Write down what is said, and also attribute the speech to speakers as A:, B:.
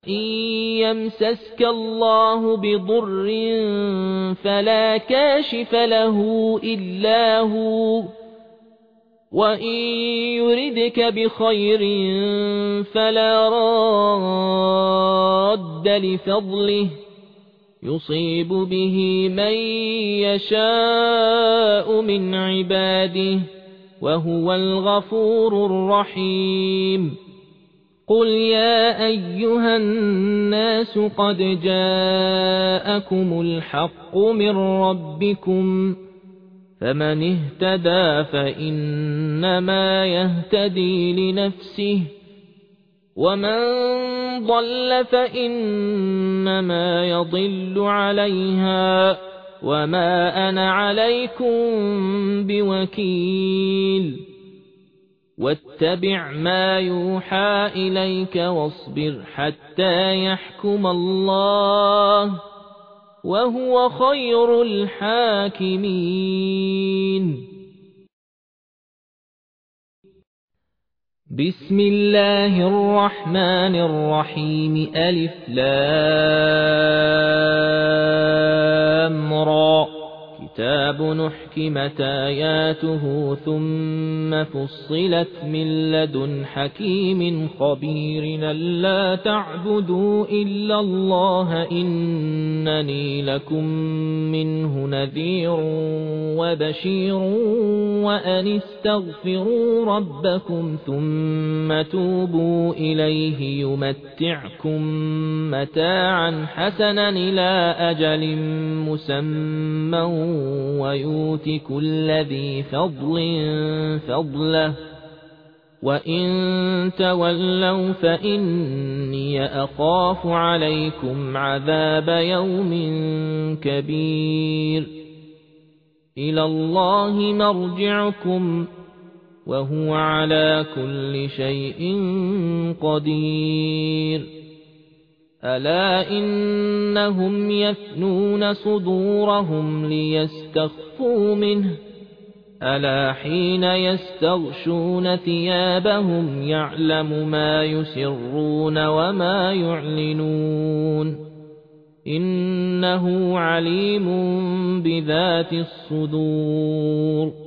A: إن يمسسك الله بضر فلا كاشف له إلا هو وإن يردك بخير فلا راد لفضله يصيب به من يشاء من عباده وهو الغفور الرحيم قل يا أيها الناس قد جاءكم الحق من ربكم فمن اهتدى فإنما يهتدي لنفسه ومن ضل فإنما يضل عليها وما أنا عليكم بوكيل واتبع ما يوحى إليك واصبر حتى يحكم الله وهو خير الحاكمين بسم الله الرحمن الرحيم ألف لام را كتاب نحكمت آياته ثم فصلت من لدن حكيم خبير ألا تعبدوا إلا الله إنني لكم منه نذير وبشير وأن استغفروا ربكم ثم توبوا إليه يمتعكم متاعا حسنا إلى أجل مسمى ويؤت كل ذي فضل فضله وإن تولوا فإني أخاف عليكم عذاب يوم كبير إلى الله مرجعكم وهو على كل شيء قدير ألا إنهم يثنون صدورهم ليستخفوا منه ألا حين يستغشون ثيابهم يعلم ما يسرون وما يعلنون إنه عليم بذات الصدور